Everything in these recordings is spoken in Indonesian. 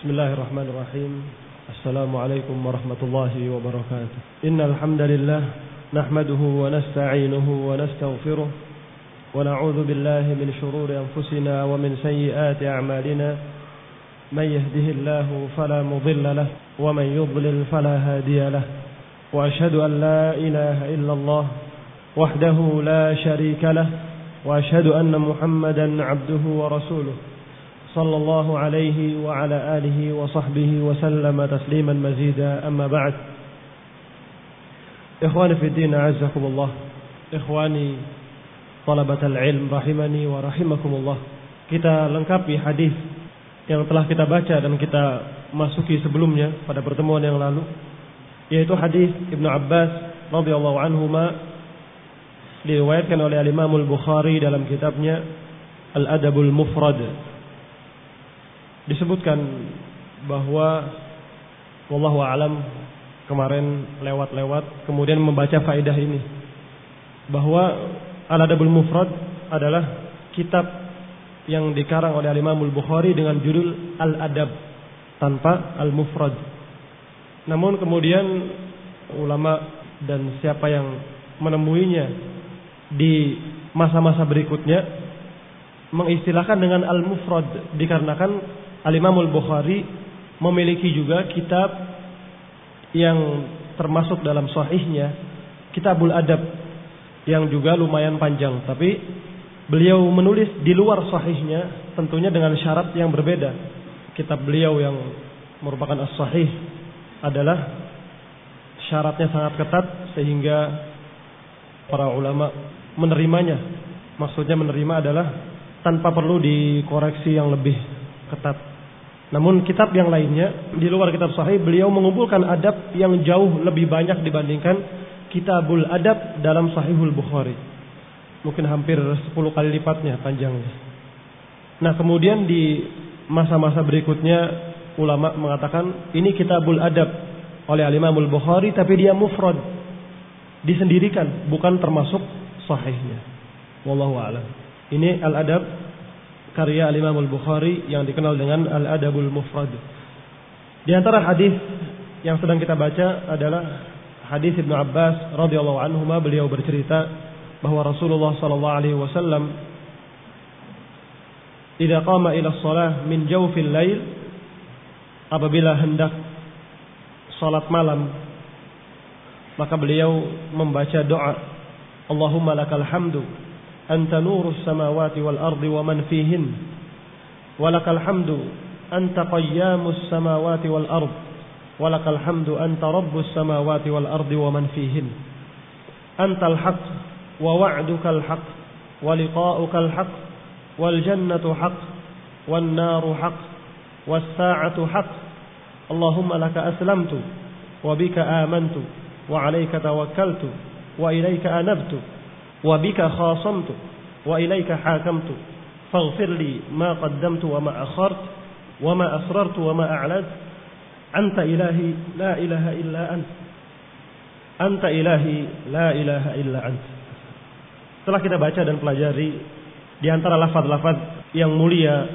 Bismillahirrahmanirrahim. Assalamualaikum warahmatullahi wabarakatuh. Innal hamdalillah nahmaduhu wa nasta'inuhu wa nastaghfiruh wa na'udzu billahi min shururi anfusina wa min sayyiati a'malina. May yahdihillahu fala mudilla lahu wa man yudlil fala hadiya lahu. Wa ashhadu an la ilaha illallah wahdahu la sharika lahu wa ashhadu anna Muhammadan 'abduhu wa rasuluh. Sallallahu alaihi wa ala alihi wa sahbihi wa sallama tasliman mazida, amma ba'd. Ikhwani fi din, a'azzakumullah. Ikhwani talabatal ilm rahimani wa rahimakumullah. Kita lengkapi hadis yang telah kita baca dan kita masuki sebelumnya pada pertemuan yang lalu, yaitu hadis Ibnu Abbas radhiyallahu anhuma, diriwayatkan oleh Imam Al-Bukhari dalam kitabnya Al-Adabul Mufrad. Disebutkan bahwa wallahu a'lam, kemarin lewat kemudian membaca faedah ini, bahwa Al-Adabul Mufrad adalah kitab yang dikarang oleh Imam Al-Bukhari dengan judul Al-Adab tanpa Al-Mufrad. Namun kemudian ulama dan siapa yang menemuinya di masa-masa berikutnya mengistilahkan dengan Al-Mufrad, dikarenakan Al-Imam Al-Bukhari memiliki juga kitab yang termasuk dalam sahihnya, Kitabul Adab, yang juga lumayan panjang, tapi beliau menulis di luar sahihnya, tentunya dengan syarat yang berbeda. Kitab beliau yang merupakan as-sahih adalah syaratnya sangat ketat sehingga para ulama menerimanya. Maksudnya menerima adalah tanpa perlu dikoreksi yang lebih ketat. Namun kitab yang lainnya di luar kitab sahih, beliau mengumpulkan adab yang jauh lebih banyak dibandingkan Kitabul Adab dalam Sahihul Bukhari. Mungkin hampir 10 kali lipatnya panjangnya. Nah, kemudian di masa-masa berikutnya ulama mengatakan ini Kitabul Adab oleh Imam Al-Bukhari, tapi dia mufrad, disendirikan, bukan termasuk sahihnya. Wallahu a'lam. Ini Al-Adab karya Al-Imam Al-Bukhari yang dikenal dengan Al-Adabul Mufrad. Di antara hadis yang sedang kita baca adalah hadis Ibnu Abbas radhiyallahu anhuma. Beliau bercerita bahwa Rasulullah sallallahu alaihi wasallam idza qama ila shalah min jawfil lail, apabila hendak salat malam, maka beliau membaca doa, Allahumma lakal hamdu anta nurus samawati wal ardi wa man fihin, walakal hamdu anta qayyamus samawati wal ard, walakal hamdu anta rabbus samawati wal ardi wa man fihin, antal haq wa wa'dukal haq wa liqa'ukal haq wal jannatu haq wan naru haq was sa'atu haq, Allahumma laka aslamtu wa bika amantu wa alayka tawakkaltu wa ilayka anabtu wa bika khasamtu wa ilayka hakamtu faghfir li ma qaddamtu wa ma akhartu wa ma asrartu wa ma a'lantu anta ilahi la ilaha illa anta, anta ilahi la ilaha illa anta. Setelah kita baca dan pelajari di antara lafaz-lafaz yang mulia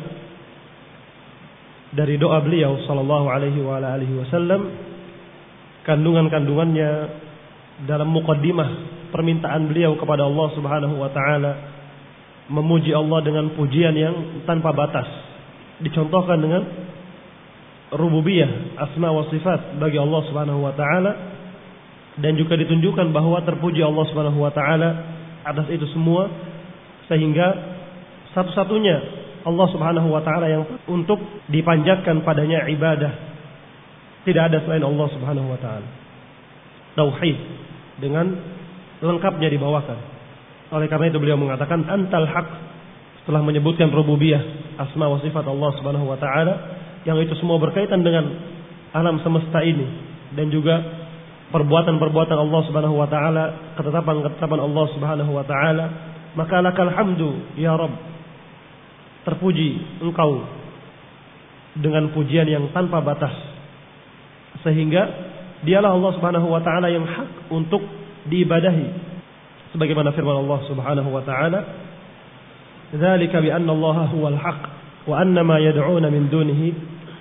dari doa beliau sallallahu alaihi wa alihi wasallam, kandungan-kandungannya dalam muqaddimah permintaan beliau kepada Allah Subhanahu wa taala, memuji Allah dengan pujian yang tanpa batas, dicontohkan dengan rububiyah, asma wa sifat bagi Allah Subhanahu wa taala, dan juga ditunjukkan bahwa terpuji Allah Subhanahu wa taala atas itu semua, sehingga satu-satunya Allah Subhanahu wa taala yang untuk dipanjatkan padanya ibadah, tidak ada selain Allah Subhanahu wa taala. Tauhid dengan lengkapnya dibawakan. Oleh karena itu beliau mengatakan antal haq, setelah menyebutkan rububiyah, asma wa sifat Allah Subhanahu wa taala, yang itu semua berkaitan dengan alam semesta ini dan juga perbuatan-perbuatan Allah Subhanahu wa taala, ketetapan-ketetapan Allah Subhanahu wa taala, maka lakal hamdu ya Rabb, terpuji engkau dengan pujian yang tanpa batas, sehingga dialah Allah Subhanahu wa taala yang hak untuk diibadahi, sebagaimana firman Allah Subhanahu wa taala, dzalika bi anna Allah huwal haq wa anna ma yad'una min dunihi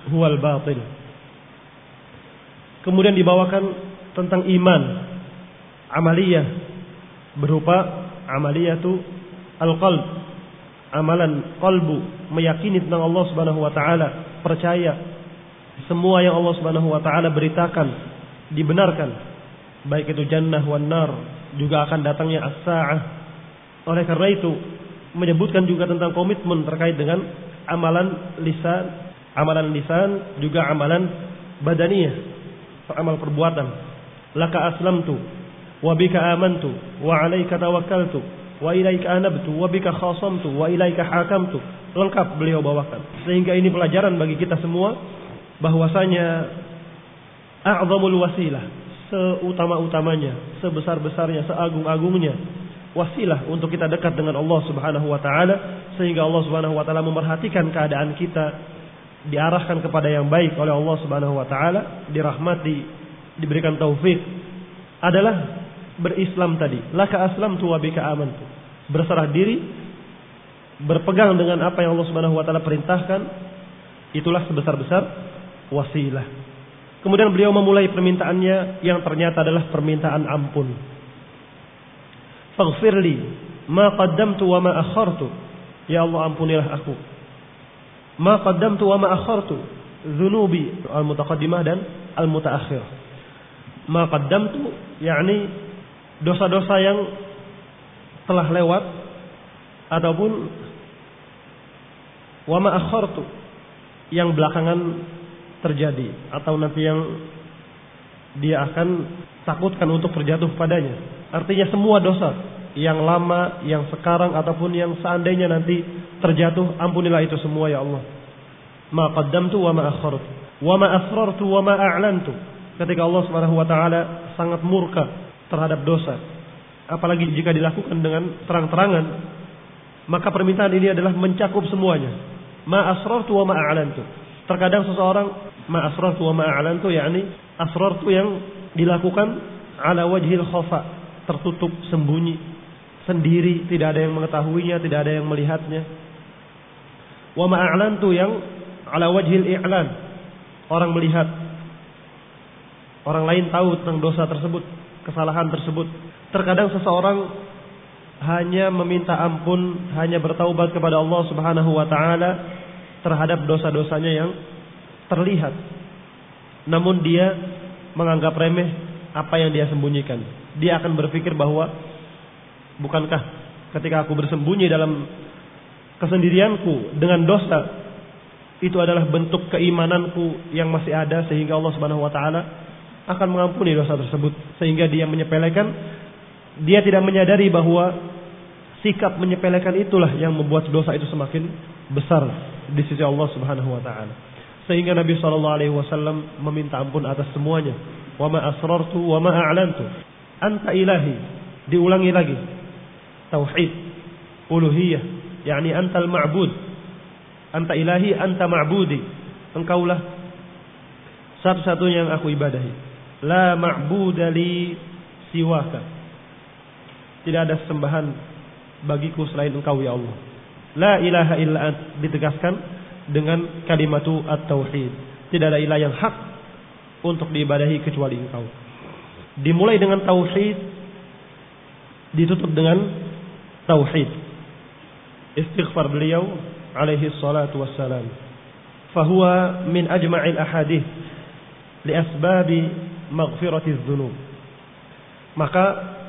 huwal batil. Kemudian dibawakan tentang iman amaliyah berupa amaliyatu al-qalb, amalan qalbu, meyakini tentang Allah Subhanahu wa taala, percaya semua yang Allah Subhanahu wa taala beritakan dibenarkan, baik itu jannah wan nar, juga akan datangnya as-saah. Oleh karena itu menyebutkan juga tentang komitmen terkait dengan amalan lisan juga amalan badaniyah, amal perbuatan. Laka aslamtu wa bika amantu wa 'alaika tawakkaltu wa ilaika anabtu wa bika khasamtu wa ilaika hakamtu. Lengkap beliau bawakan. Sehingga ini pelajaran bagi kita semua bahwasanya a'zamul wasilah, seutama-utamanya, sebesar-besarnya, seagung-agungnya wasilah untuk kita dekat dengan Allah Subhanahu wa taala, sehingga Allah Subhanahu wa taala memerhatikan keadaan kita, diarahkan kepada yang baik oleh Allah Subhanahu wa taala, dirahmati, diberikan taufik, adalah berislam tadi. Laka aslamtu wa bika amantu. Berserah diri, berpegang dengan apa yang Allah Subhanahu wa taala perintahkan, itulah sebesar-besar wasilah. Kemudian beliau memulai permintaannya yang ternyata adalah permintaan ampun. Faghfirli ma qaddamtu wa ma akhartu. Ya Allah, ampunilah aku. Ma qaddamtu wa ma akhartu, dzunubi al-mutaqaddimah dan al-mutaakhir. Ma qaddamtu yakni dosa-dosa yang telah lewat, ataupun wa ma akhartu yang belakangan terjadi atau nanti yang dia akan takutkan untuk terjatuh padanya. Artinya semua dosa yang lama, yang sekarang ataupun yang seandainya nanti terjatuh, ampunilah itu semua ya Allah. Ma qaddamtu wa ma akhartu wa ma asrartu wa ma a'lantu. Ketika Allah Subhanahu wa taala sangat murka terhadap dosa, apalagi jika dilakukan dengan terang-terangan, maka permintaan ini adalah mencakup semuanya. Ma asrartu wa ma a'lantu. Terkadang seseorang ma asrartu wa ma a'lantu, yakni asrartu yang dilakukan ala wajhil khafa, tertutup, sembunyi, sendiri, tidak ada yang mengetahuinya, tidak ada yang melihatnya. Wa ma a'lantu yang ala wajhil i'lan, orang melihat, orang lain tahu tentang dosa tersebut, kesalahan tersebut. Terkadang seseorang hanya meminta ampun, hanya bertaubat kepada Allah Subhanahu wa taala terhadap dosa-dosanya yang terlihat, namun dia menganggap remeh apa yang dia sembunyikan. Dia akan berpikir bahwa bukankah ketika aku bersembunyi dalam kesendirianku dengan dosa, itu adalah bentuk keimananku yang masih ada, sehingga Allah Subhanahu wa taala akan mengampuni dosa tersebut. Sehingga dia menyepelekan, dia tidak menyadari bahwa sikap menyepelekan itulah yang membuat dosa itu semakin besar di sisi Allah Subhanahu wa taala. Sehingga Nabi SAW meminta ampun atas semuanya. Wa ma asrartu wa ma a'lantu anta ilahi. Diulangi lagi, tauhid uluhiyah, yakni antal ma'bud, anta ilahi, anta ma'budi, engkaulah satu-satunya yang aku ibadahi. La ma'buda li siwaka, tidak ada sembahan bagiku selain engkau ya Allah. La ilaha illa ant, ditegaskan dengan kalimatu at-tauhid, tidak ada ilah yang hak untuk diibadahi kecuali engkau. Dimulai dengan tauhid, ditutup dengan tauhid. Istighfar beliau alaihi salatu wassalam, fahuwa min ajma'il ahadith li asbabi maghfiratiz dzunub. Maka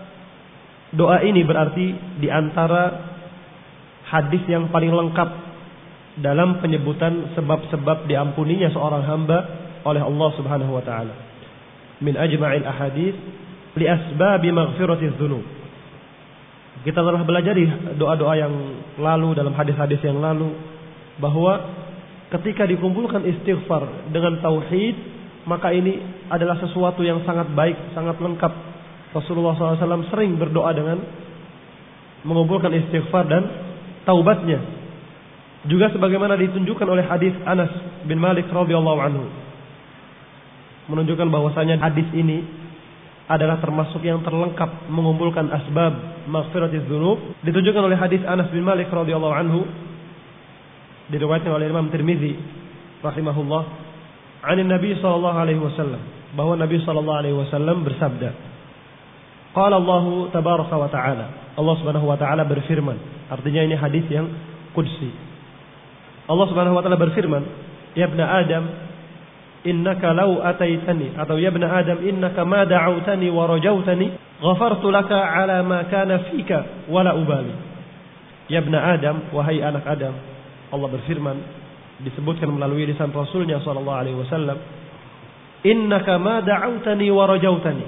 doa ini berarti di antara hadis yang paling lengkap dalam penyebutan sebab-sebab diampuninya seorang hamba oleh Allah Subhanahu wa taala. Min ajma'il ahadits li asbabi maghfiratiz dzunub. Kita telah belajar doa-doa yang lalu, dalam hadis-hadis yang lalu, bahwa ketika dikumpulkan istighfar dengan tauhid, maka ini adalah sesuatu yang sangat baik, sangat lengkap. Rasulullah SAW sering berdoa dengan mengumpulkan istighfar dan taubatnya. Juga sebagaimana ditunjukkan oleh hadis Anas bin Malik radhiyallahu anhu, menunjukkan bahwasanya hadis ini adalah termasuk yang terlengkap mengumpulkan asbab maghfiratiz dzunub. Ditunjukkan oleh hadis Anas bin Malik radhiyallahu anhu, diriwayatkan oleh Imam Tirmizi rahimahullah, 'an Nabi sallallahu alaihi wasallam, bahwa Nabi sallallahu alaihi wasallam bersabda, qala Allah tabaraka wa taala, Allah Subhanahu wa taala berfirman. Artinya ini hadis yang qudsi. Allah Subhanahu wa taala berfirman, ya ibna Adam, innaka law ataitani, atau ya ibna Adam, innaka ma da'awtani wa rajautani ghafartu laka ala ma kana fika wala ubali. Ya ibna Adam, wahai anak Adam, Allah berfirman, disebutkan melalui lisan Rasulnya sallallahu alaihi wasallam, innaka ma da'awtani wa rajautani.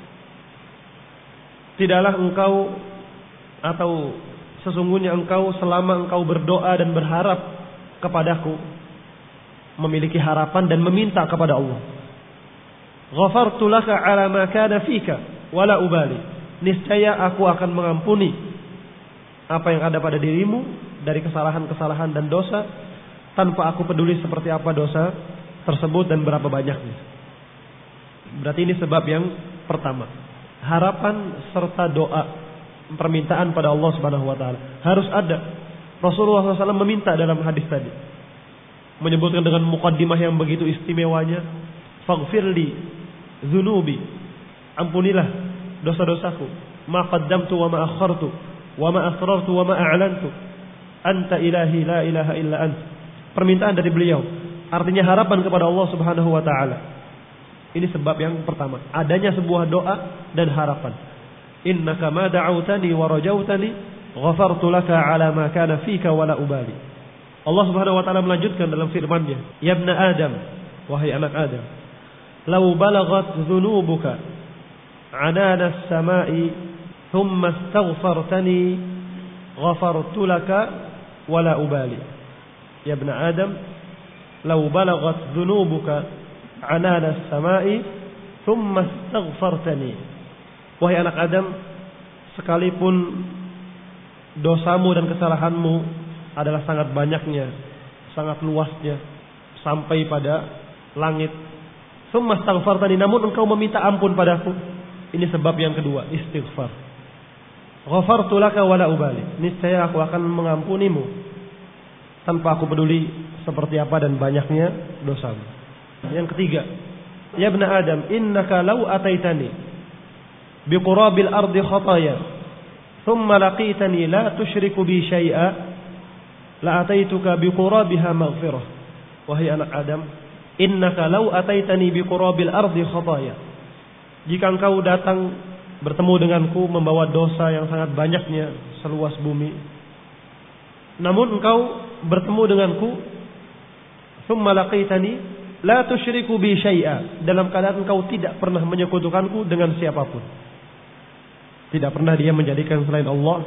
Tidaklah engkau, atau sesungguhnya engkau, selama engkau berdoa dan berharap kepadaku, memiliki harapan dan meminta kepada Allah, ghafartu laka ala ma kana fika wala ubali, niscaya aku akan mengampuni apa yang ada pada dirimu dari kesalahan-kesalahan dan dosa, tanpa aku peduli seperti apa dosa tersebut dan berapa banyaknya. Berarti ini sebab yang pertama, harapan serta doa, permintaan pada Allah Subhanahu wa taala harus ada. Rasulullah SAW meminta dalam hadis tadi, menyebutkan dengan muqaddimah yang begitu istimewanya, faghfirli dzunubi, ampunilah dosa-dosaku, ma qaddamtu wa ma akhartu wa ma asrartu wa ma a'lantu, anta ilahi la ilaha illa ant. Permintaan dari beliau, artinya harapan kepada Allah Subhanahu wa taala. Ini sebab yang pertama, adanya sebuah doa dan harapan. Innaka ma da'awtani wa rajautani ghafartu laka ala ma kana fika wala ubali. Allah Subhanahu wa taala melanjutkan dalam firman-Nya, ya ibna Adam, wahai anak Adam, law balaghat dzunubuka anana as-sama'i thumma astaghfartani ghafartu laka wala ubali. Ya ibna Adam, law balaghat dzunubuka anana as-sama'i thumma astaghfartani. Wahai anak Adam, sekalipun dosamu dan kesalahanmu adalah sangat banyaknya, sangat luasnya, sampai pada langit, thumma astaghfartani, namun engkau meminta ampun padaku, ini sebab yang kedua, istighfar. Ghafartu laka wala ubali, niscaya aku akan mengampunimu tanpa aku peduli seperti apa dan banyaknya dosamu. Yang ketiga, ya ibna Adam, innaka law ataitani biqurabil ardi khataya thumma laqitani la tusyriku bi syai'a la ataituka biqurabiha maghfirah. Wahai anak Adam, innaka law ataitani biqurabil ardi khataya, jika engkau datang bertemu denganku membawa dosa yang sangat banyaknya seluas bumi, namun engkau bertemu denganku, thumma laqitani la tusyriku bi syai'a, dalam keadaan engkau tidak pernah menyekutukanku dengan siapapun. Tidak pernah dia menjadikan selain Allah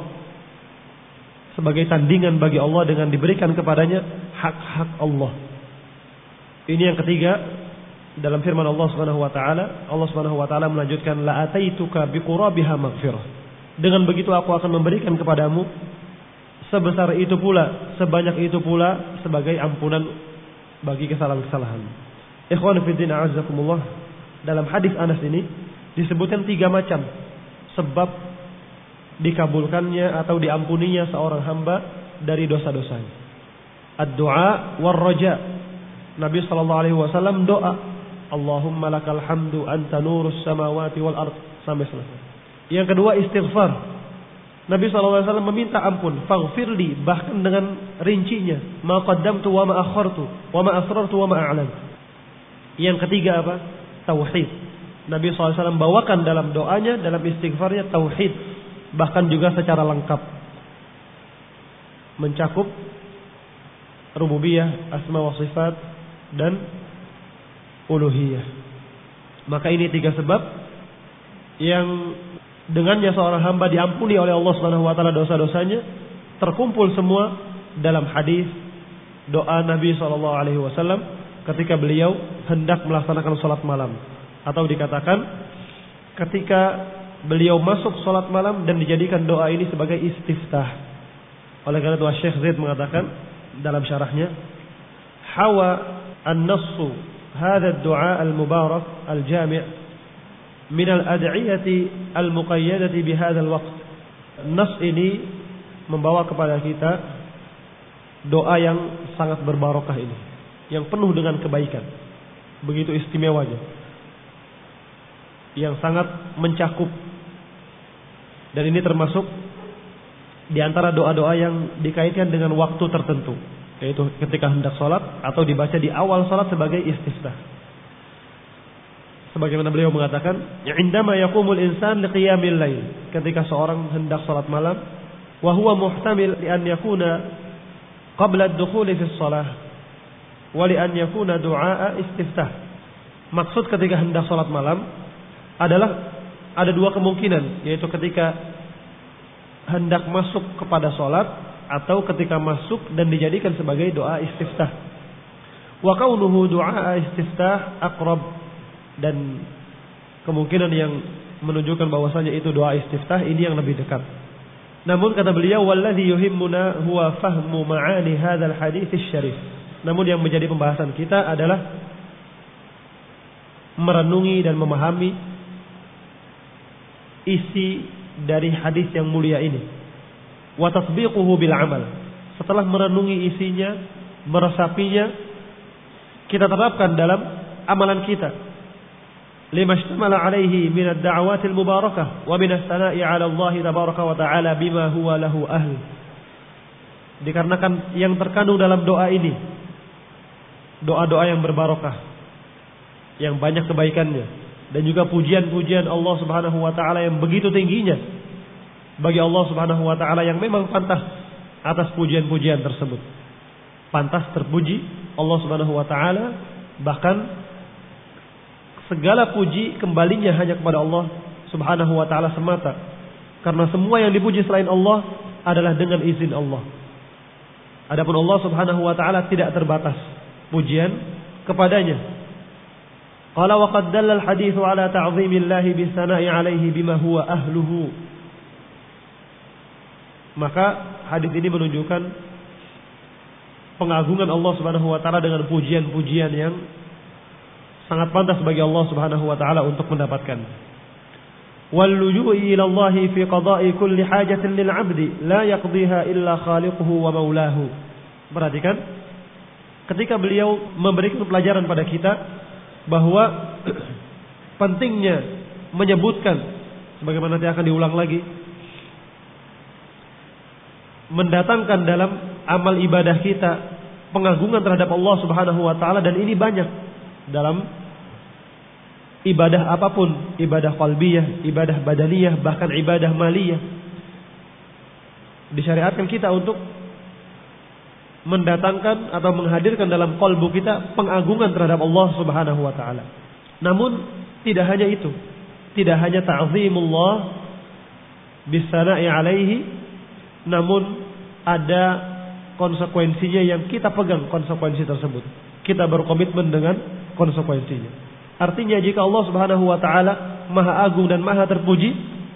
sebagai tandingan bagi Allah dengan diberikan kepadanya hak-hak Allah. Ini yang ketiga, dalam firman Allah Subhanahu wa taala, Allah Subhanahu wa taala melanjutkan, la ataituka biqurabiha maghfirah. Dengan begitu aku akan memberikan kepadamu sebesar itu pula, sebanyak itu pula sebagai ampunan bagi kesalahan-kesalahan. Ikhwan fillah a'azzakumullah, dalam hadis Anas ini disebutkan 3 macam sebab dikabulkannya atau diampuninya seorang hamba dari dosa-dosanya. Ad-du'a war-raja. Nabi sallallahu alaihi wasallam doa, Allahumma lakal hamdu anta nurus samawati wal ard, sampai selesai. Yang kedua, istighfar. Nabi sallallahu alaihi wasallam meminta ampun, faghfirli, bahkan dengan rincinya, ma qaddamtu wa ma akhartu wa ma asrartu wa ma a'lantu. Yang ketiga apa? Tauhid. Nabi SAW bawakan dalam doanya, dalam istighfarnya tauhid, bahkan juga secara lengkap, mencakup rububiyah, asma wa sifat, dan uluhiyah. Maka ini 3 sebab yang dengannya seorang hamba diampuni oleh Allah Subhanahu wa taala dosa-dosanya, terkumpul semua dalam hadis doa Nabi sallallahu alaihi wasallam ketika beliau hendak melaksanakan salat malam, atau dikatakan ketika beliau masuk salat malam dan dijadikan doa ini sebagai istiftah. Oleh karena itu Syekh Zaid mengatakan dalam syarahnya, hawa an-nassu hadha ad-du'a al-mubarak al-jami' min al-ad'iyati al-muqayyadati bi hadha al-waqt. Nas ini membawa kepada kita doa yang sangat berbarokah ini, yang penuh dengan kebaikan, begitu istimewanya, yang sangat mencakup. Dan ini termasuk di antara doa-doa yang dikaitkan dengan waktu tertentu, yaitu ketika hendak sholat atau dibaca di awal sholat sebagai istiftah. Sebagaimana beliau mengatakan, "Indama yaqumul insan liqiyamil lail," ketika seorang hendak sholat malam, wa huwa muhtamil li an yakuna qabla ad-dukhul fi shalah wa li an yakuna du'a istiftah. Maksud ketika hendak sholat malam adalah ada dua kemungkinan, yaitu ketika hendak masuk kepada sholat atau ketika masuk dan dijadikan sebagai doa istiftah. Wa kaunuhu du'a istiftah aqrab, dan kemungkinan yang menunjukkan bahwasanya itu doa istiftah ini yang lebih dekat. Namun kata beliau, walladhi yuhimmuna huwa fahmu ma'ani hadzal hadits syarif. Namun yang menjadi pembahasan kita adalah merenungi dan memahami isi dari hadis yang mulia ini. Wa tatbiquhu bil amal. Setelah merenungi isinya, meresapinya, kita terapkan dalam amalan kita. Lima ishtamala alaihi min ad-da'awatil mubarakah wa min as-sana'i 'ala Allah tabaraka wa ta'ala bima huwa lahu ahl. Dikarenakan yang terkandung dalam doa ini, doa-doa yang berbarokah, yang banyak kebaikannya, dan juga pujian-pujian Allah Subhanahu wa taala yang begitu tingginya bagi Allah Subhanahu wa taala, yang memang pantas atas pujian-pujian tersebut. Pantas terpuji Allah Subhanahu wa taala, bahkan segala puji kembalinya hanya kepada Allah Subhanahu wa taala semata. Karena semua yang dipuji selain Allah adalah dengan izin Allah. Adapun Allah Subhanahu wa taala tidak terbatas pujian kepadanya. Qala wa qad dalla al-hadits ala ta'zimillahi bis-sana'i 'alaihi bima huwa ahluhu. Maka hadis ini menunjukkan pengagungan Allah Subhanahu wa taala dengan pujian-pujian yang sangat pantas bagi Allah Subhanahu wa taala untuk mendapatkan. Wal luju'i ila Allah fi qada'i kulli hajatin lil 'abdi la yaqdiha illa khaliquhu wa maulahu. Perhatikan ketika beliau memberikan pelajaran pada kita bahwa pentingnya menyebutkan, sebagaimana nanti akan diulang lagi, mendatangkan dalam amal ibadah kita pengagungan terhadap Allah Subhanahu wa taala, dan ini banyak dalam ibadah apapun, ibadah qalbiyah, ibadah badaniyah, bahkan ibadah maliyah. Disyariatkan kita untuk mendatangkan atau menghadirkan dalam qalbu kita pengagungan terhadap Allah Subhanahu wa taala. Namun tidak hanya itu, tidak hanya ta'zimullah bis-sana'i alaihi, namun ada konsekuensinya yang kita pegang konsekuensi tersebut. Kita berkomitmen dengan konsekuensinya. Artinya jika Allah Subhanahu wa taala Maha Agung dan Maha Terpuji,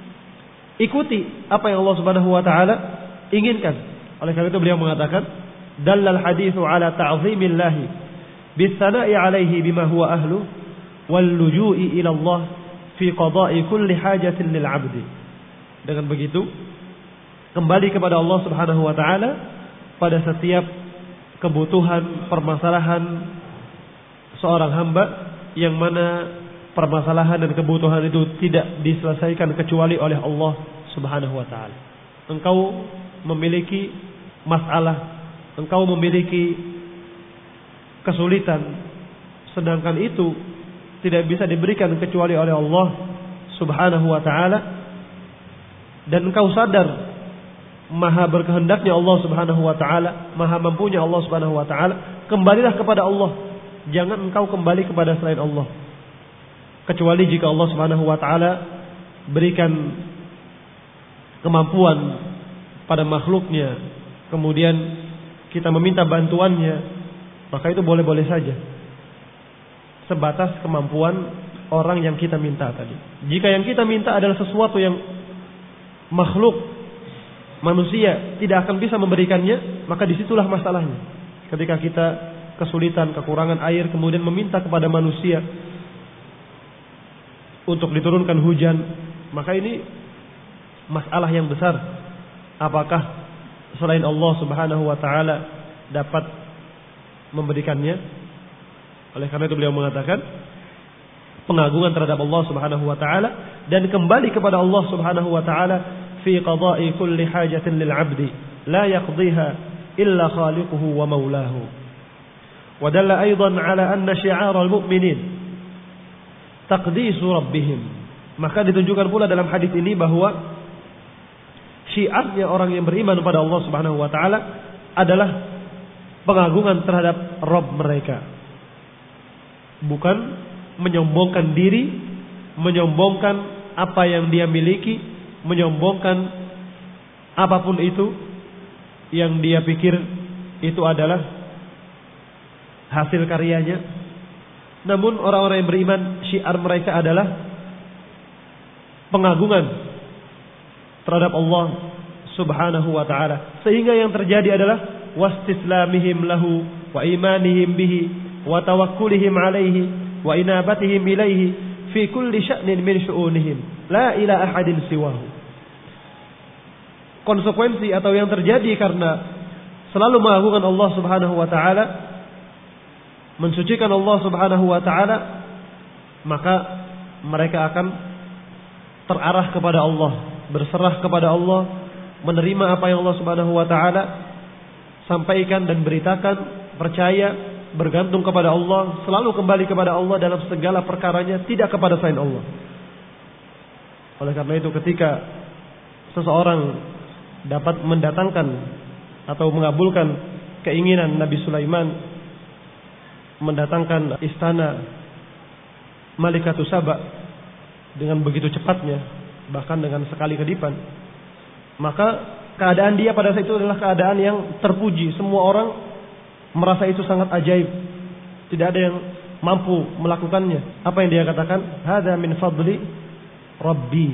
ikuti apa yang Allah Subhanahu wa taala inginkan. Oleh karena itu beliau mengatakan, dallal haditsu ala ta'zimillah bis-sana'i 'alaihi bima huwa ahlu wal luju'i ila Allah fi qada'i kulli hajatin lil 'abdi. Dengan begitu kembali kepada Allah Subhanahu wa taala pada setiap kebutuhan, permasalahan seorang hamba, yang mana permasalahan dan kebutuhan itu tidak diselesaikan kecuali oleh Allah Subhanahu wa taala. Engkau memiliki masalah, engkau memiliki kesulitan, sedangkan itu tidak bisa diberikan kecuali oleh Allah Subhanahu wa taala, dan engkau sadar maha berkehendaknya Allah Subhanahu wa taala, maha mampunya Allah Subhanahu wa taala, kembalilah kepada Allah. Jangan engkau kembali kepada selain Allah. Kecuali jika Allah Subhanahu wa taala berikan kemampuan pada makhluknya, kemudian kita meminta bantuannya, maka itu boleh-boleh saja, sebatas kemampuan orang yang kita minta tadi. Jika yang kita minta adalah sesuatu yang makhluk, manusia tidak akan bisa memberikannya, maka disitulah masalahnya. Ketika kita kesulitan, kekurangan air, kemudian meminta kepada manusia untuk diturunkan hujan, maka ini masalah yang besar. Apakah selain Allah Subhanahu wa taala dapat memberikannya? Oleh karena itu beliau mengatakan pengagungan terhadap Allah Subhanahu wa taala dan kembali kepada Allah Subhanahu wa taala fi qada'i kulli hajatin lil 'abdi la yaqdiha illa khaliquhu wa maulahu. Wa dalla aidan 'ala anna syi'ar al-mu'minin taqdisu rabbihim. Maka ditunjukkan pula dalam hadis ini bahwa syiarnya orang yang beriman kepada Allah Subhanahu wa taala adalah pengagungan terhadap Rabb mereka. Bukan menyombongkan diri, menyombongkan apa yang dia miliki, menyombongkan apapun itu yang dia pikir itu adalah hasil karyanya. Namun orang-orang yang beriman, syiar mereka adalah pengagungan terhadap Allah Subhanahu wa taala. Sehingga yang terjadi adalah wastislamihim lahu wa imanihim bihi wa tawakkulihim alaihi wa inabatihim ilaihi fi kulli sya'nin min syu'unihim la ila ahadin siwahu. Konsekuensi atau yang terjadi karena selalu mengagungkan Allah Subhanahu wa taala, mensucikan Allah Subhanahu wa taala, maka mereka akan terarah kepada Allah, berserah kepada Allah, menerima apa yang Allah Subhanahu wa taala sampaikan dan beritakan, percaya, bergantung kepada Allah, selalu kembali kepada Allah dalam segala perkaranya, tidak kepada selain Allah. Oleh karena itu ketika seseorang dapat mendatangkan atau mengabulkan keinginan Nabi Sulaiman mendatangkan istana Malikatu Saba dengan begitu cepatnya, bahkan dengan sekali kedipan, maka keadaan dia pada saat itu adalah keadaan yang terpuji. Semua orang merasa itu sangat ajaib. Tidak ada yang mampu melakukannya. Apa yang dia katakan? Hadza min fadli Rabbi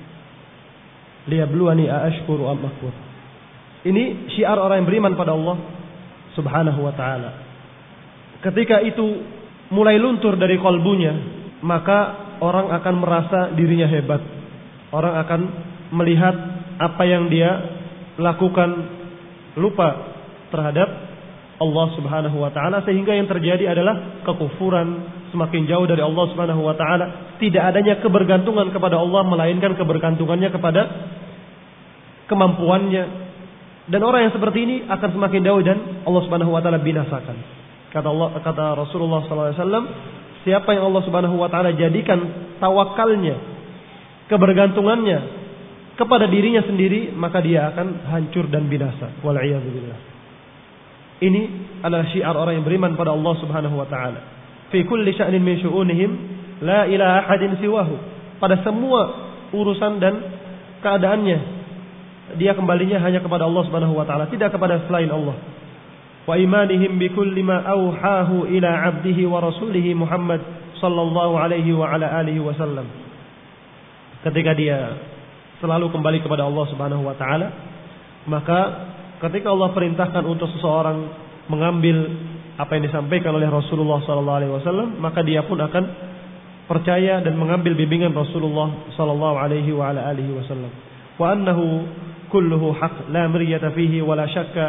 liyabluwani aashkuru am akfur. Ini syiar orang yang beriman pada Allah Subhanahu wa taala. Ketika itu mulai luntur dari kalbunya, maka orang akan merasa dirinya hebat. Orang akan melihat apa yang dia lakukan lupa terhadap Allah Subhanahu wa taala, sehingga yang terjadi adalah kekufuran, semakin jauh dari Allah Subhanahu wa taala, tidak adanya kebergantungan kepada Allah melainkan kebergantungannya kepada kemampuannya. Dan orang yang seperti ini akan semakin jauh dan Allah Subhanahu wa taala binasakan. Kata Rasulullah sallallahu alaihi wasallam, siapa yang Allah Subhanahu wa taala jadikan tawakalnya, kebergantungannya kepada dirinya sendiri, maka dia akan hancur dan binasa. Wal iyadzu billah. Ini adalah syiar orang yang beriman pada Allah Subhanahu wa taala. Fi kulli sya'nin min syu'unihim la ilaha ahadin siwahu. Pada semua urusan dan keadaannya, dia kembalinya hanya kepada Allah Subhanahu wa taala, tidak kepada selain Allah. Wa imanihim bi kulli ma auhahu ila 'abdihi wa rasulihi Muhammad sallallahu alaihi wa ala alihi wasallam. Ketika dia selalu kembali kepada Allah Subhanahu wa taala, maka ketika Allah perintahkan untuk seseorang mengambil apa yang disampaikan oleh Rasulullah sallallahu alaihi wasallam, maka dia pun akan percaya dan mengambil bimbingan Rasulullah sallallahu alaihi wa ala alihi wasallam. Wa annahu kulluhu haqq la miryata fihi wa la syakka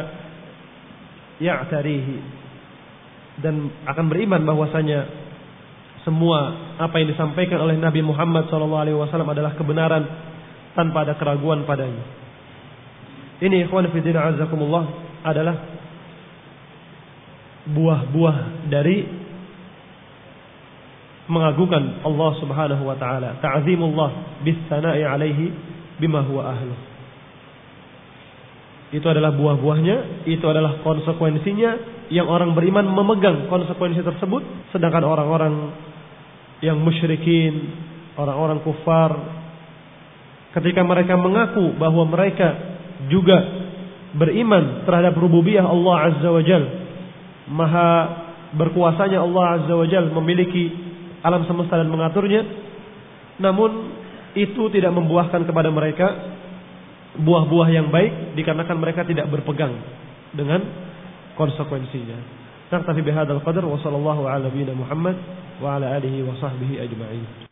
ya'tarihi. Dan akan beriman bahwasanya semua apa yang disampaikan oleh Nabi Muhammad sallallahu alaihi wasallam adalah kebenaran tanpa ada keraguan padanya. Ini ikhwan fi din azakumullah adalah buah-buah dari mengagungkan Allah Subhanahu wa taala, ta'zimullah bis sana'i alaihi bima huwa ahlu. Itu adalah buah-buahnya, itu adalah konsekuensinya yang orang beriman memegang konsekuensi tersebut, sedangkan orang-orang yang musyrikin, orang-orang kufar, ketika mereka mengaku bahwa mereka juga beriman terhadap rububiyah Allah Azza wa Jal, maha berkuasanya Allah Azza wa Jal, memiliki alam semesta dan mengaturnya, namun itu tidak membuahkan kepada mereka buah-buah yang baik, dikarenakan mereka tidak berpegang dengan konsekuensinya. Naktafi bihadzal qadar wa sallallahu ala nabiyyina Muhammad wa ala alihi wa sahbihi ajma'in.